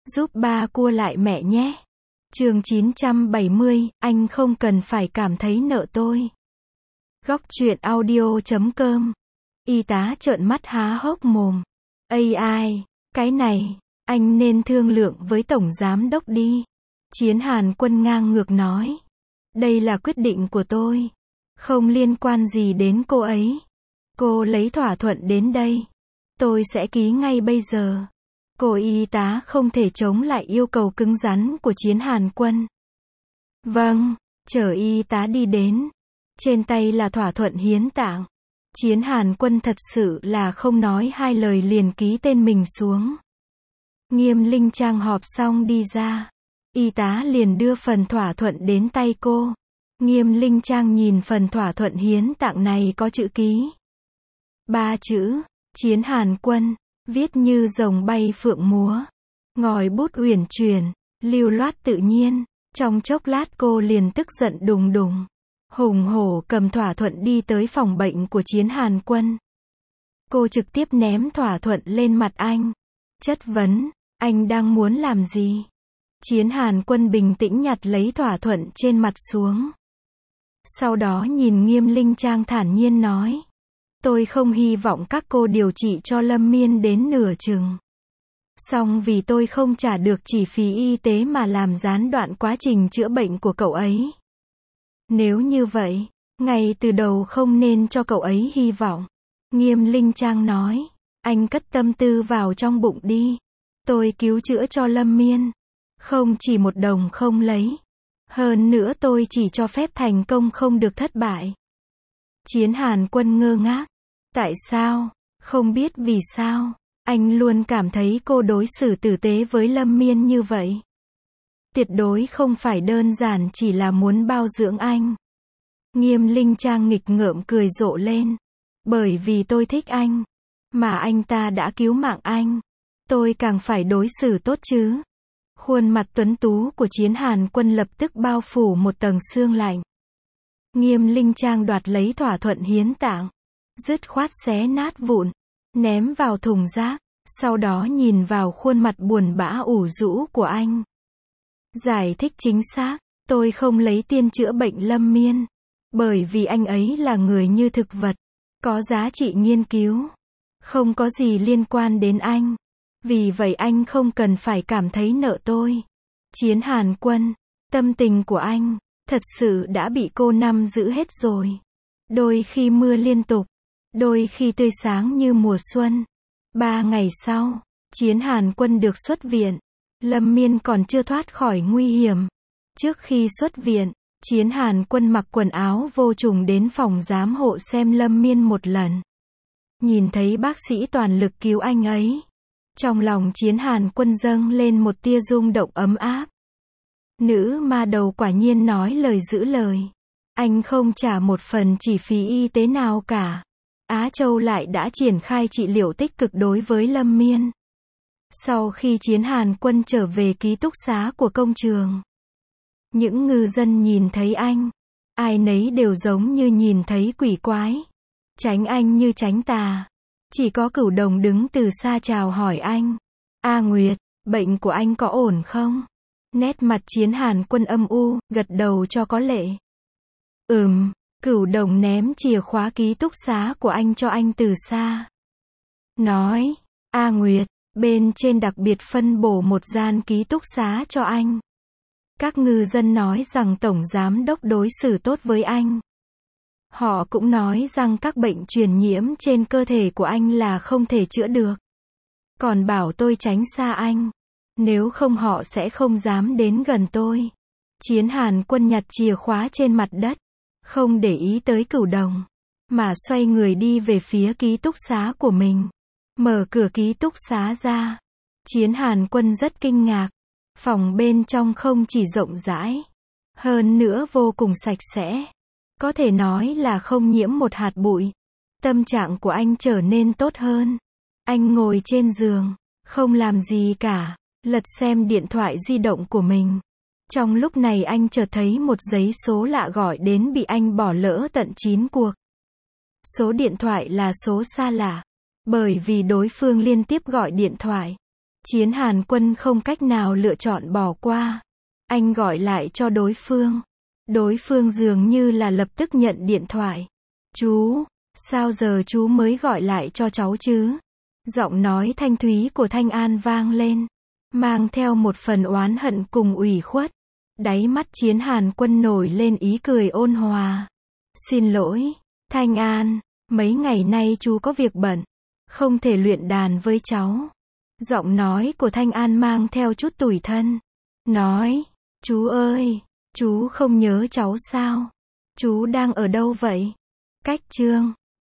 giúp ba cua lại mẹ nhé. Chương 970, anh không cần phải cảm thấy nợ tôi. Góc truyện audio.com. Y tá trợn mắt há hốc mồm. Ai, cái này, anh nên thương lượng với tổng giám đốc đi. Chiến Hàn Quân ngang ngược nói. Đây là quyết định của tôi. Không liên quan gì đến cô ấy. Cô lấy thỏa thuận đến đây. Tôi sẽ ký ngay bây giờ. Cô y tá không thể chống lại yêu cầu cứng rắn của Chiến Hàn Quân. Vâng, chở y tá đi đến. Trên tay là thỏa thuận hiến tạng. Chiến Hàn Quân thật sự là không nói hai lời liền ký tên mình xuống. Nghiêm Linh Trang họp xong đi ra. Y tá liền đưa phần thỏa thuận đến tay cô. Nghiêm Linh Trang nhìn phần thỏa thuận hiến tạng này có chữ ký. 3 chữ, Chiến Hàn Quân, viết như rồng bay phượng múa. Ngòi bút uyển chuyển, lưu loát tự nhiên. Trong chốc lát cô liền tức giận đùng đùng. Hùng hổ cầm thỏa thuận đi tới phòng bệnh của Chiến Hàn Quân. Cô trực tiếp ném thỏa thuận lên mặt anh. Chất vấn, anh đang muốn làm gì? Chiến Hàn Quân bình tĩnh nhặt lấy thỏa thuận trên mặt xuống. Sau đó nhìn Nghiêm Linh Trang thản nhiên nói. Tôi không hy vọng các cô điều trị cho Lâm Miên đến nửa chừng. Song vì tôi không trả được chi phí y tế mà làm gián đoạn quá trình chữa bệnh của cậu ấy. Nếu như vậy, ngay từ đầu không nên cho cậu ấy hy vọng. Nghiêm Linh Trang nói. Anh cất tâm tư vào trong bụng đi. Tôi cứu chữa cho Lâm Miên. Không chỉ một đồng không lấy. Hơn nữa tôi chỉ cho phép thành công không được thất bại. Chiến Hàn Quân ngơ ngác. Tại sao? Không biết vì sao. Anh luôn cảm thấy cô đối xử tử tế với Lâm Miên như vậy. Tuyệt đối không phải đơn giản chỉ là muốn bao dưỡng anh. Nghiêm Linh Trang nghịch ngợm cười rộ lên. Bởi vì tôi thích anh. Mà anh ta đã cứu mạng anh. Tôi càng phải đối xử tốt chứ. Khuôn mặt tuấn tú của Chiến Hàn Quân lập tức bao phủ một tầng sương lạnh. Nghiêm Linh Trang đoạt lấy thỏa thuận hiến tạng. Dứt khoát xé nát vụn. Ném vào thùng rác. Sau đó nhìn vào khuôn mặt buồn bã ủ rũ của anh. Giải thích chính xác. Tôi không lấy tiền chữa bệnh Lâm Miên. Bởi vì anh ấy là người như thực vật. Có giá trị nghiên cứu. Không có gì liên quan đến anh. Vì vậy anh không cần phải cảm thấy nợ tôi. Chiến Hàn Quân, tâm tình của anh, thật sự đã bị cô nắm giữ hết rồi. Đôi khi mưa liên tục, đôi khi tươi sáng như mùa xuân. 3 ngày sau, Chiến Hàn Quân được xuất viện. Lâm Miên còn chưa thoát khỏi nguy hiểm. Trước khi xuất viện, Chiến Hàn Quân mặc quần áo vô trùng đến phòng giám hộ xem Lâm Miên một lần. Nhìn thấy bác sĩ toàn lực cứu anh ấy. Trong lòng Chiến Hàn Quân dâng lên một tia rung động ấm áp. Nữ ma đầu quả nhiên nói lời giữ lời. Anh không trả một phần chi phí y tế nào cả. Á Châu lại đã triển khai trị liệu tích cực đối với Lâm Miên. Sau khi Chiến Hàn Quân trở về ký túc xá của công trường. Những ngư dân nhìn thấy anh. Ai nấy đều giống như nhìn thấy quỷ quái. Tránh anh như tránh tà. Chỉ có Cửu Đồng đứng từ xa chào hỏi anh. A Nguyệt, bệnh của anh có ổn không? Nét mặt Chiến Hàn Quân âm u, gật đầu cho có lệ. Cửu Đồng ném chìa khóa ký túc xá của anh cho anh từ xa. Nói, A Nguyệt, bên trên đặc biệt phân bổ một gian ký túc xá cho anh. Các ngư dân nói rằng Tổng Giám Đốc đối xử tốt với anh. Họ cũng nói rằng các bệnh truyền nhiễm trên cơ thể của anh là không thể chữa được. Còn bảo tôi tránh xa anh. Nếu không họ sẽ không dám đến gần tôi. Chiến Hàn Quân nhặt chìa khóa trên mặt đất. Không để ý tới Cửu Đồng. Mà xoay người đi về phía ký túc xá của mình. Mở cửa ký túc xá ra. Chiến Hàn Quân rất kinh ngạc. Phòng bên trong không chỉ rộng rãi. Hơn nữa vô cùng sạch sẽ. Có thể nói là không nhiễm một hạt bụi. Tâm trạng của anh trở nên tốt hơn. Anh ngồi trên giường, không làm gì cả, lật xem điện thoại di động của mình. Trong lúc này anh chợt thấy một giấy số lạ gọi đến bị anh bỏ lỡ tận 9 cuộc. Số điện thoại là số xa lạ. Bởi vì đối phương liên tiếp gọi điện thoại. Chiến Hàn Quân không cách nào lựa chọn bỏ qua. Anh gọi lại cho đối phương. Đối phương dường như là lập tức nhận điện thoại. Chú, sao giờ chú mới gọi lại cho cháu chứ? Giọng nói thanh thúy của Thanh An vang lên, mang theo một phần oán hận cùng ủy khuất. Đáy mắt Chiến Hàn Quân nổi lên ý cười ôn hòa. Xin lỗi, Thanh An, mấy ngày nay chú có việc bận, không thể luyện đàn với cháu. Giọng nói của Thanh An mang theo chút tủi thân. Nói, chú ơi, chú không nhớ cháu sao? Chú đang ở đâu vậy? Cách Chương